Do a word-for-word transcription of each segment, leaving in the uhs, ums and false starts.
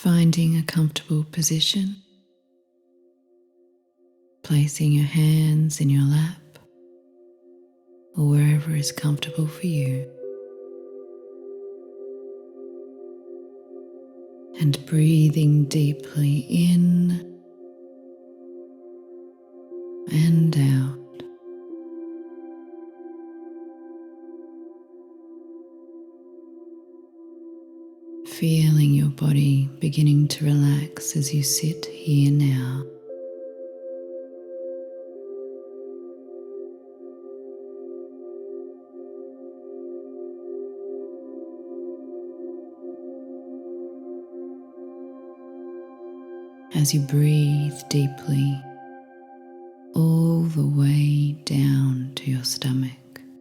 Finding a comfortable position, placing your hands in your lap or wherever is comfortable for you, and breathing deeply in and out. Feeling your body beginning to relax as you sit here now. As you breathe deeply all the way down to your stomach.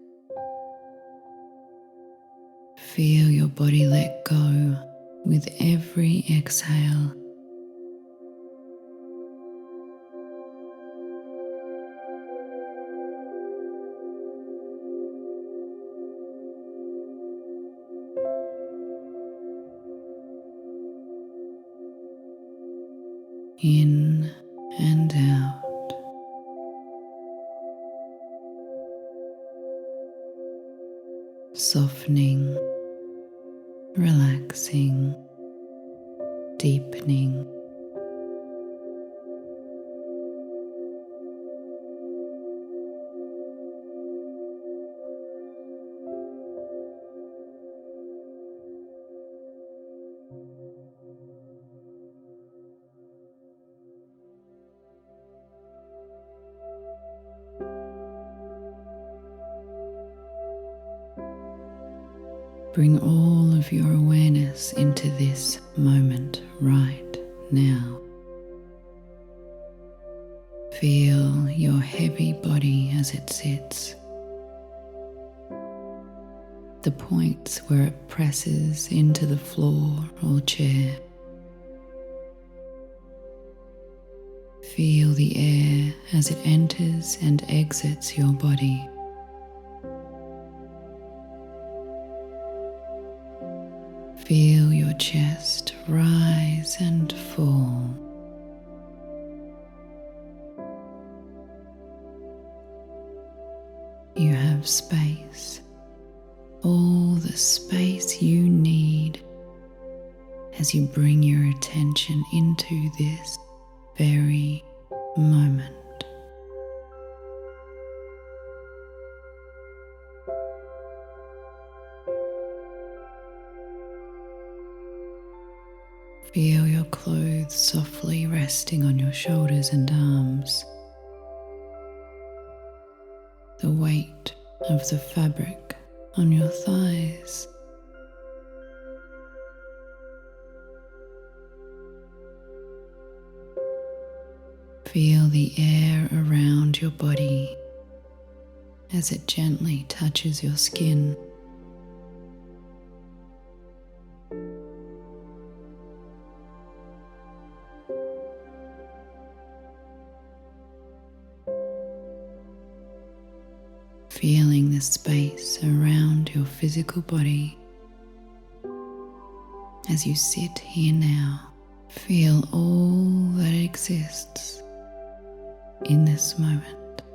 Feel your body let go with every exhale. In and out. Softening, relaxing, deepening. Bring all of your awareness into this moment right now. Feel your heavy body as it sits. The points where it presses into the floor or chair. Feel the air as it enters and exits your body. Feel your chest rise and fall. You have space, all the space you need as you bring your attention into this very moment. Feel your clothes softly resting on your shoulders and arms. The weight of the fabric on your thighs. Feel the air around your body as it gently touches your skin. Feeling the space around your physical body. As you sit here now, feel all that exists in this moment.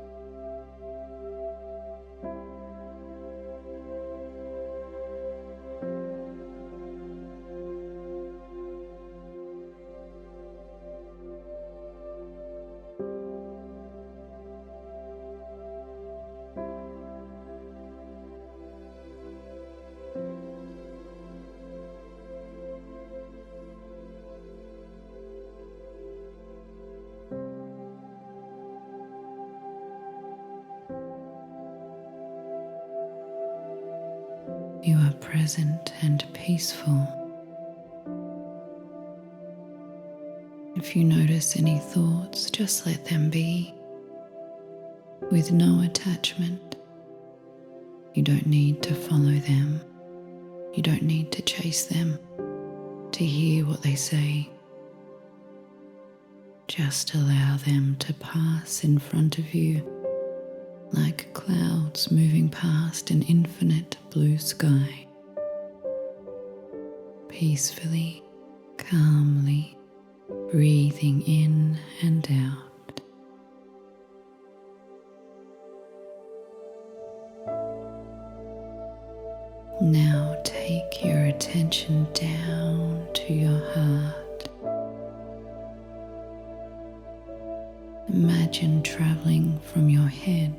You are present and peaceful. If you notice any thoughts, just let them be, with no attachment. You don't need to follow them. You don't need to chase them, to hear what they say. Just allow them to pass in front of you, like clouds moving past an infinite blue sky, peacefully, calmly breathing in and out. Now take your attention down to your heart. Imagine traveling from your head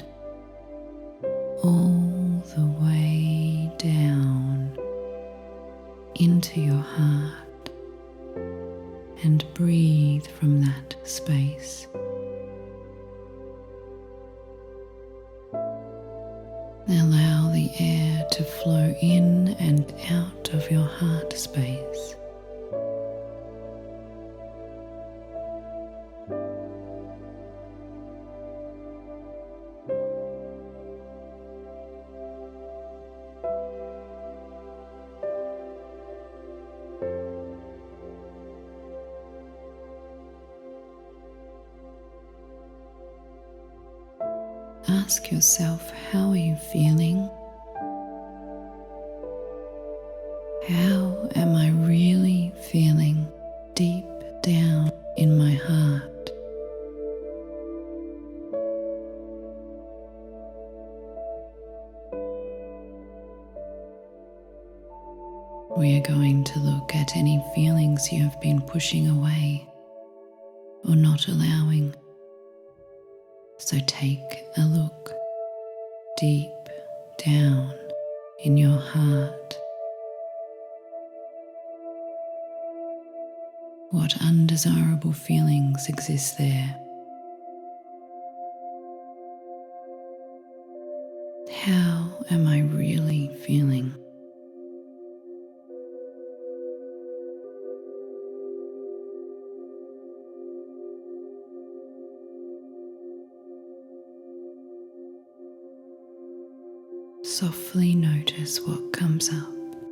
all the way down into your heart, and breathe from that space. Allow the air to flow in and out of your heart space. Ask yourself, how are you feeling? How am I really feeling deep down in my heart? We are going to look at any feelings you have been pushing away or not allowing. So take a look deep down in your heart. What undesirable feelings exist there? How am I really feeling? Softly notice what comes up.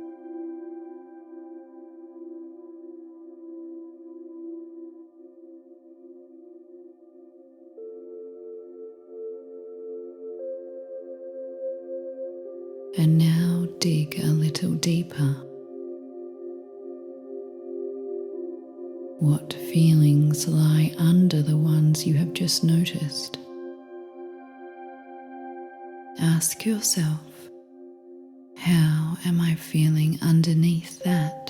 And now dig a little deeper. What feelings lie under the ones you have just noticed? Ask yourself, how am I feeling underneath that?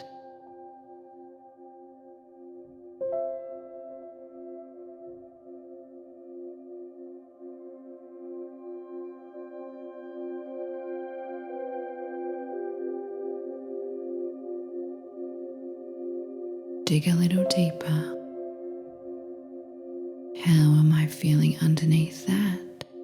Dig a little deeper. How am I feeling underneath that?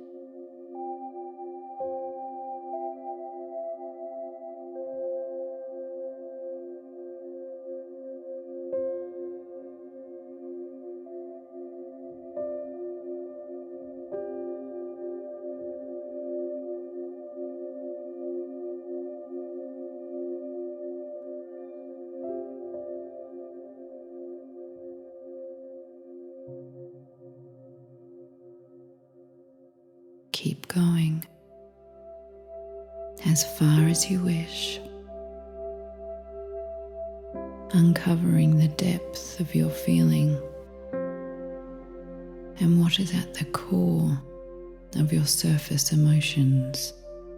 Keep going as far as you wish, uncovering the depth of your feeling and what is at the core of your surface emotions.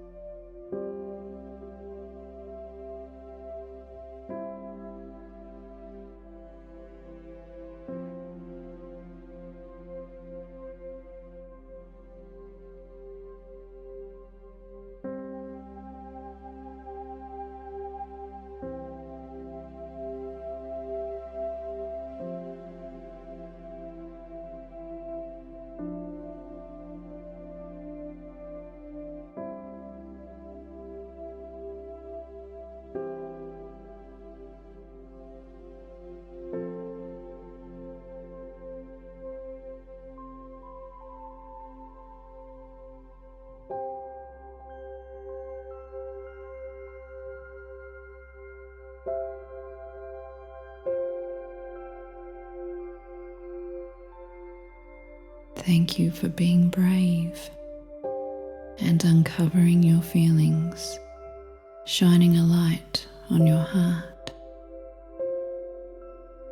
Thank you for being brave and uncovering your feelings, shining a light on your heart.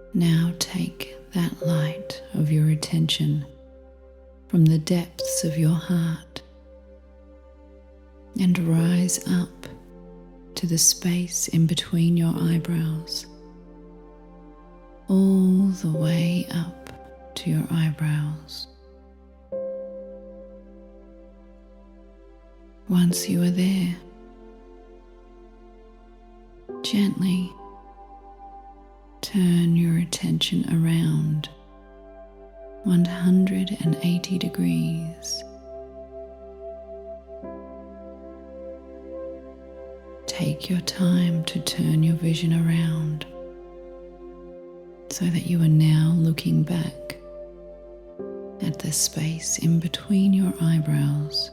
Now take that light of your attention from the depths of your heart and rise up to the space in between your eyebrows, all the way up to your eyebrows. Once you are there, gently turn your attention around one hundred eighty degrees. Take your time to turn your vision around so that you are now looking back at the space in between your eyebrows.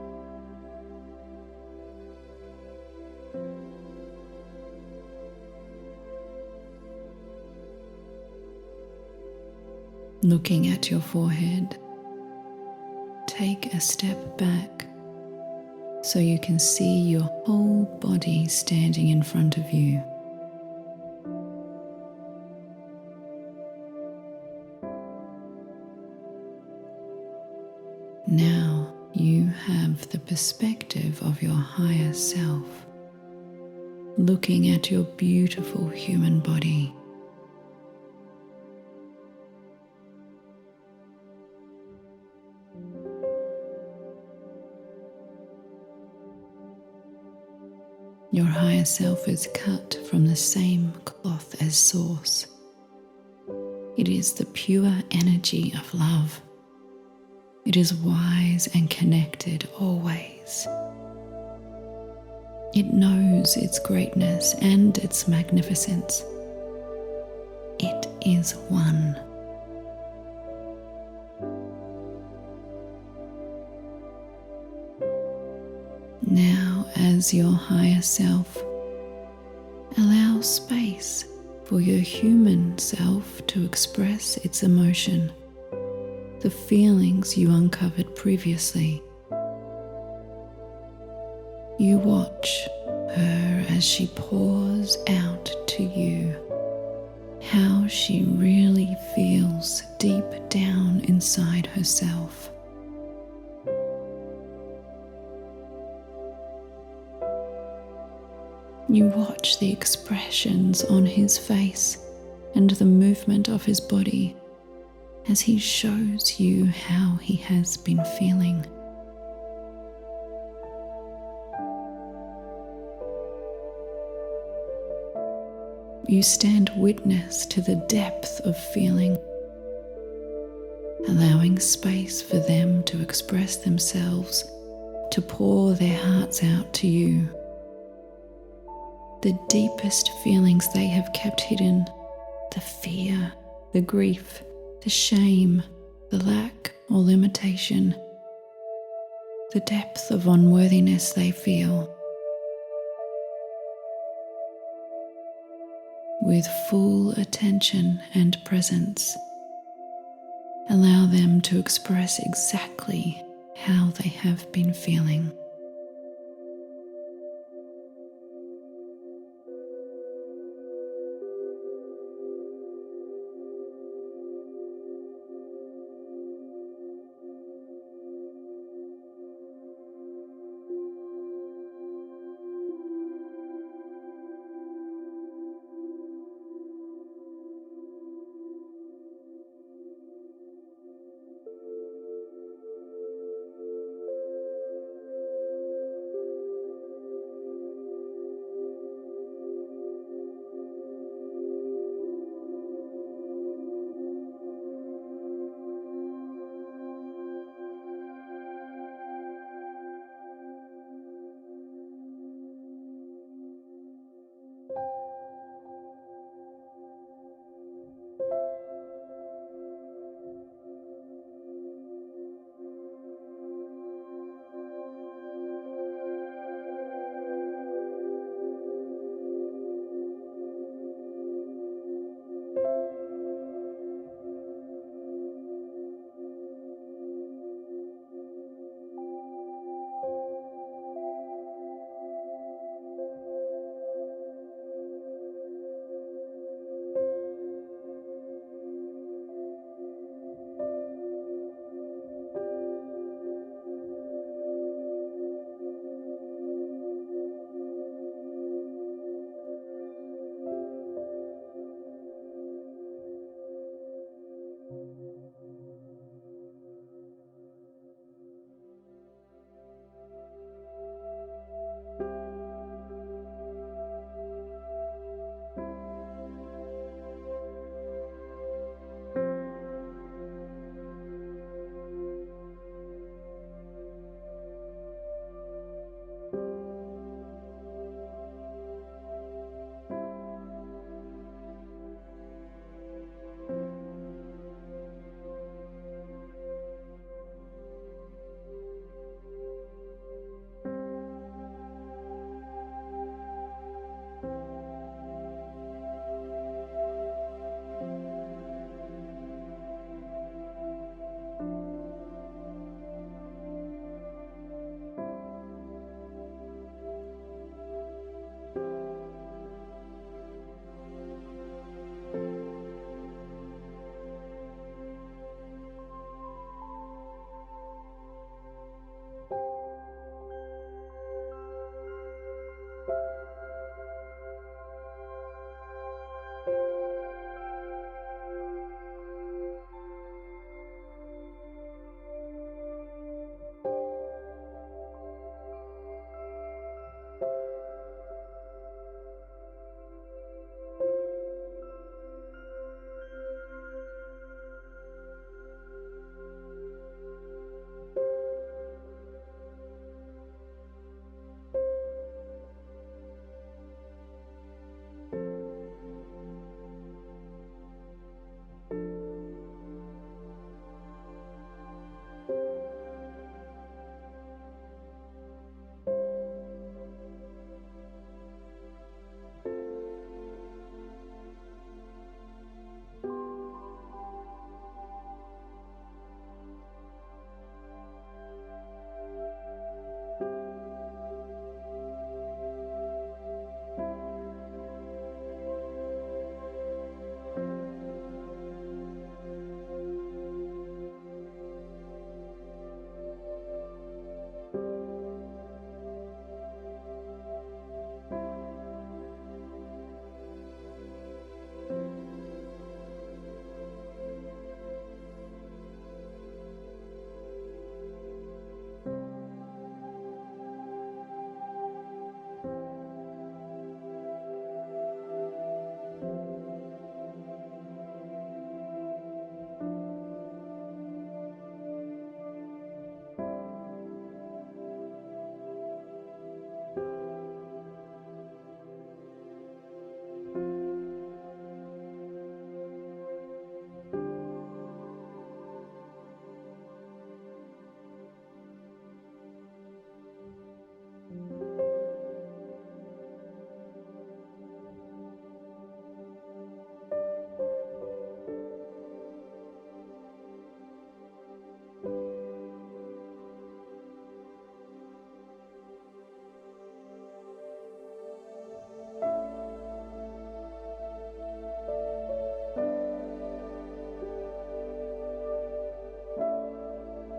Looking at your forehead, take a step back so you can see your whole body standing in front of you. Now you have the perspective of your higher self, looking at your beautiful human body. Your higher self is cut from the same cloth as Source. It is the pure energy of love. It is wise and connected always. It knows its greatness and its magnificence. It is one. Now, as your higher self, allow space for your human self to express its emotion, the feelings you uncovered previously. You watch her as she pours out to you how she really feels deep down inside herself. You watch the expressions on his face and the movement of his body as he shows you how he has been feeling. You stand witness to the depth of feeling, allowing space for them to express themselves, to pour their hearts out to you. The deepest feelings they have kept hidden, the fear, the grief, the shame, the lack or limitation, the depth of unworthiness they feel. With full attention and presence, allow them to express exactly how they have been feeling.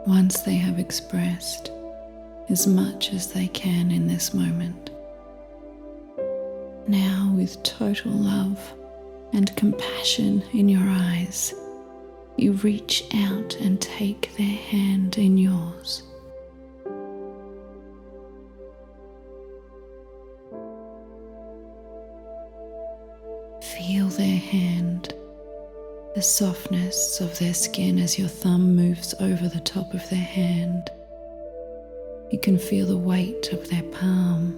once they have expressed as much as they can in this moment. Now, with total love and compassion in your eyes, you reach out and take their hand in yours. Feel their hand, the softness of their skin as your thumb moves over the top of their hand. You can feel the weight of their palm.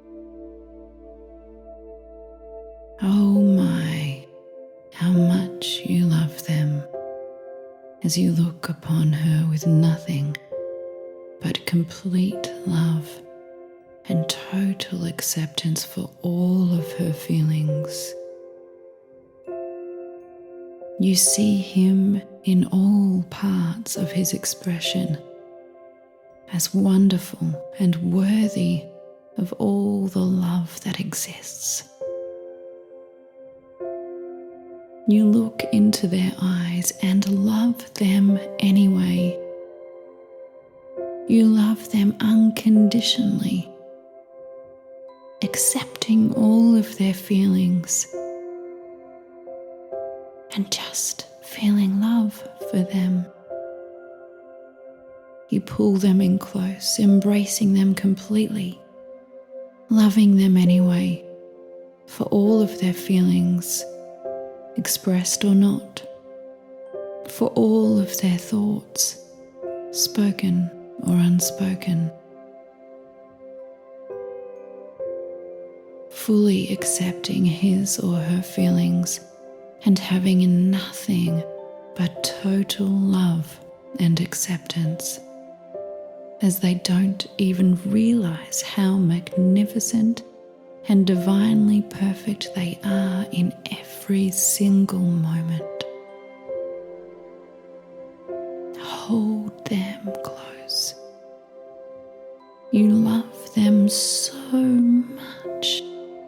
Oh my, how much you love them as you look upon her with nothing but complete love and total acceptance for all of her feelings. You see him in all parts of his expression as wonderful and worthy of all the love that exists. You look into their eyes and love them anyway. You love them unconditionally, accepting all of their feelings and just feeling love for them. You pull them in close, embracing them completely, loving them anyway for all of their feelings, expressed or not, for all of their thoughts, spoken or unspoken. Fully accepting his or her feelings and having nothing but total love and acceptance, as they don't even realize how magnificent and divinely perfect they are in every single moment. Hold them close. You love them so much.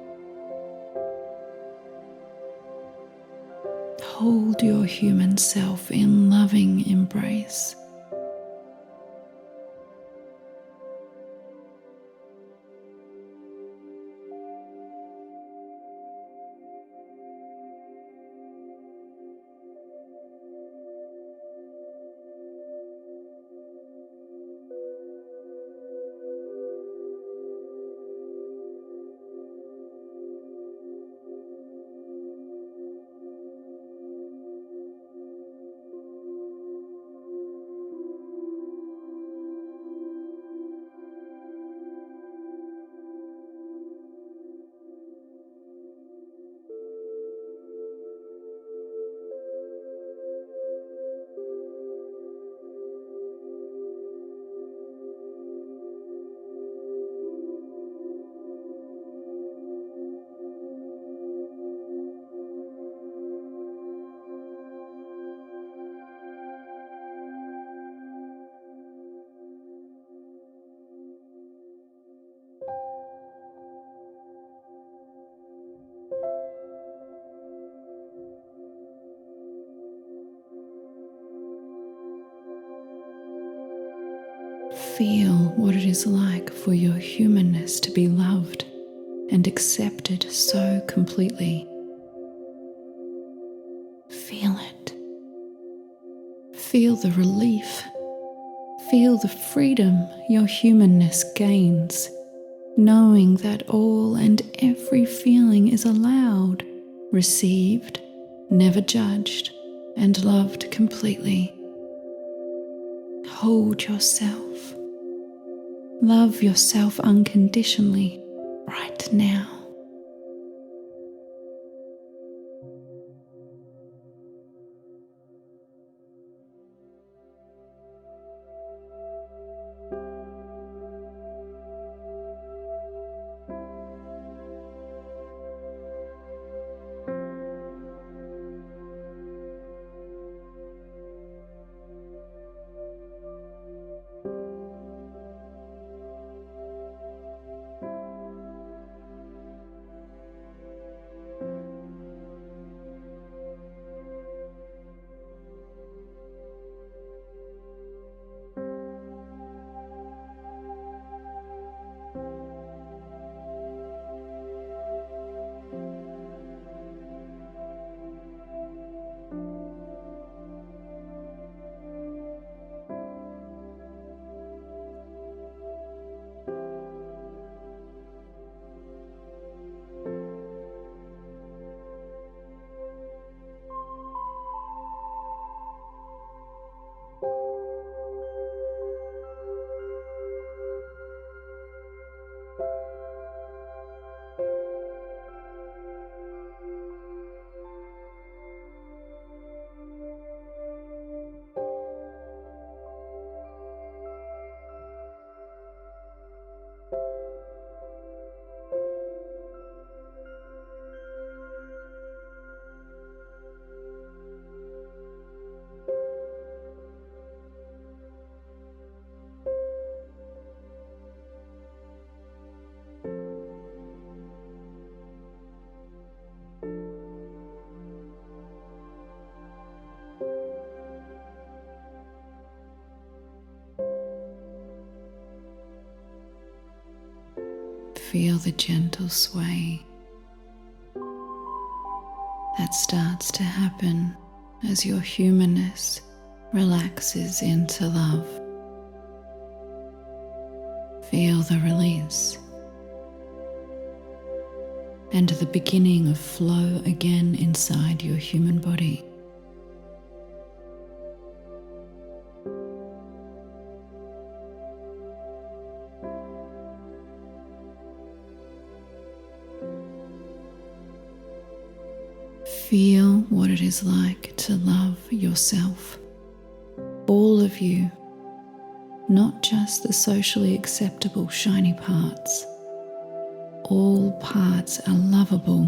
Hold your human self in loving embrace. Feel what it is like for your humanness to be loved and accepted so completely. Feel it. Feel the relief. Feel the freedom your humanness gains, knowing that all and every feeling is allowed, received, never judged, and loved completely. Hold yourself. Love yourself unconditionally right now. Feel the gentle sway that starts to happen as your humanness relaxes into love. Feel the release and the beginning of flow again inside your human body. Feel what it is like to love yourself, all of you, not just the socially acceptable shiny parts. All parts are lovable.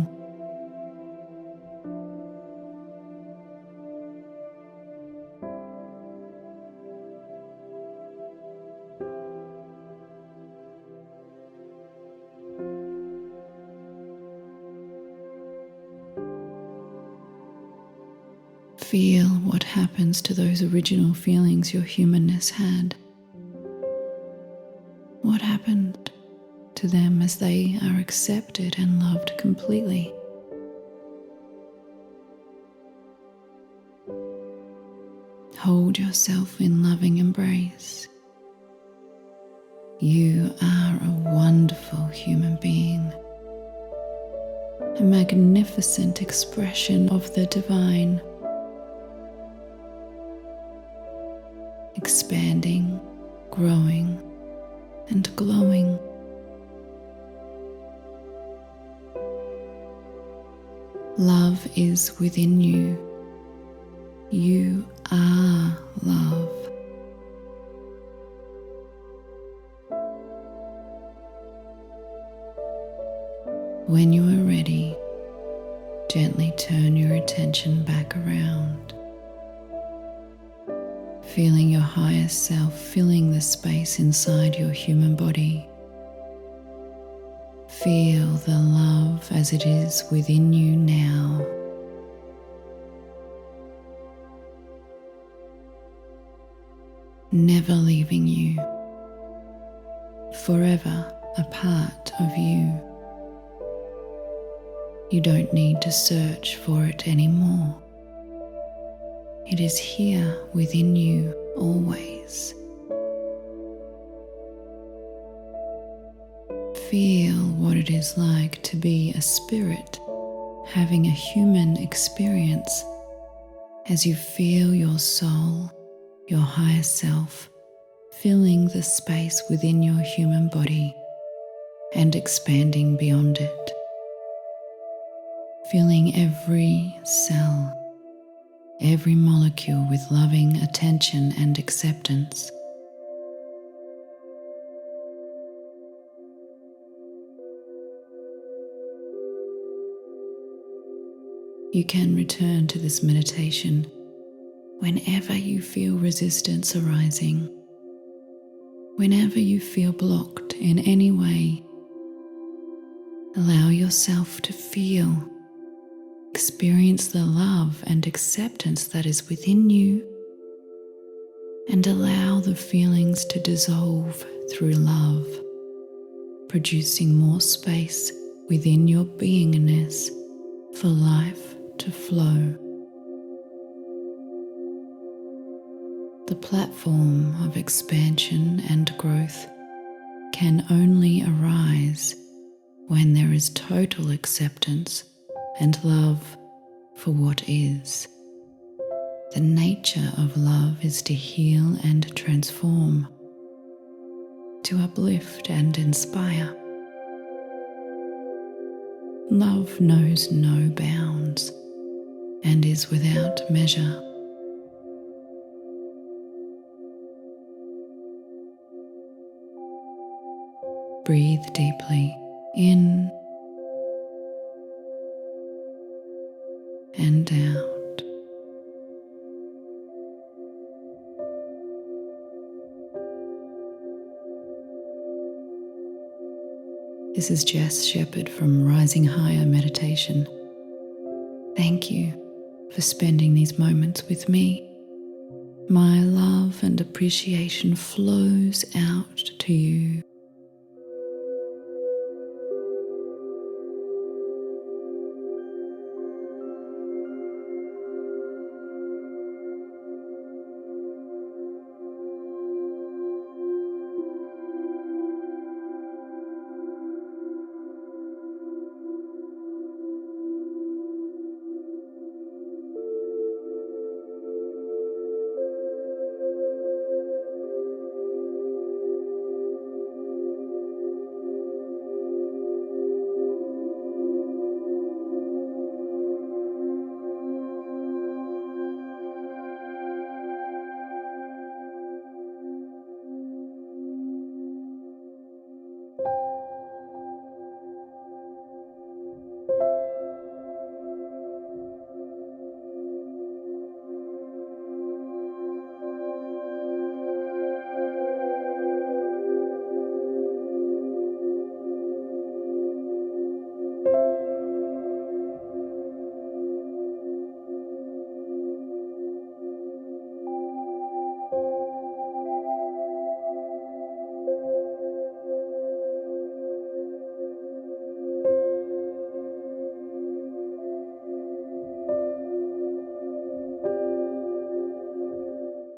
Feel what happens to those original feelings your humanness had. What happened to them as they are accepted and loved completely? Hold yourself in loving embrace. You are a wonderful human being, a magnificent expression of the divine, expanding, growing, and glowing. Love is within you. You are love. When you are ready, gently turn your attention back around, feeling your higher self filling the space inside your human body. Feel the love as it is within you now. Never leaving you, forever a part of you. You don't need to search for it anymore. It is here within you always. Feel what it is like to be a spirit having a human experience as you feel your soul, your higher self, filling the space within your human body and expanding beyond it. Filling every cell, every molecule with loving attention and acceptance. You can return to this meditation whenever you feel resistance arising, whenever you feel blocked in any way. Allow yourself to feel, experience the love and acceptance that is within you, and allow the feelings to dissolve through love, producing more space within your beingness for life to flow. The platform of expansion and growth can only arise when there is total acceptance and love for what is. The nature of love is to heal and transform, to uplift and inspire. Love knows no bounds and is without measure. Breathe deeply in and out. This is Jess Shepherd from Rising Higher Meditation. Thank you for spending these moments with me. My love and appreciation flows out to you.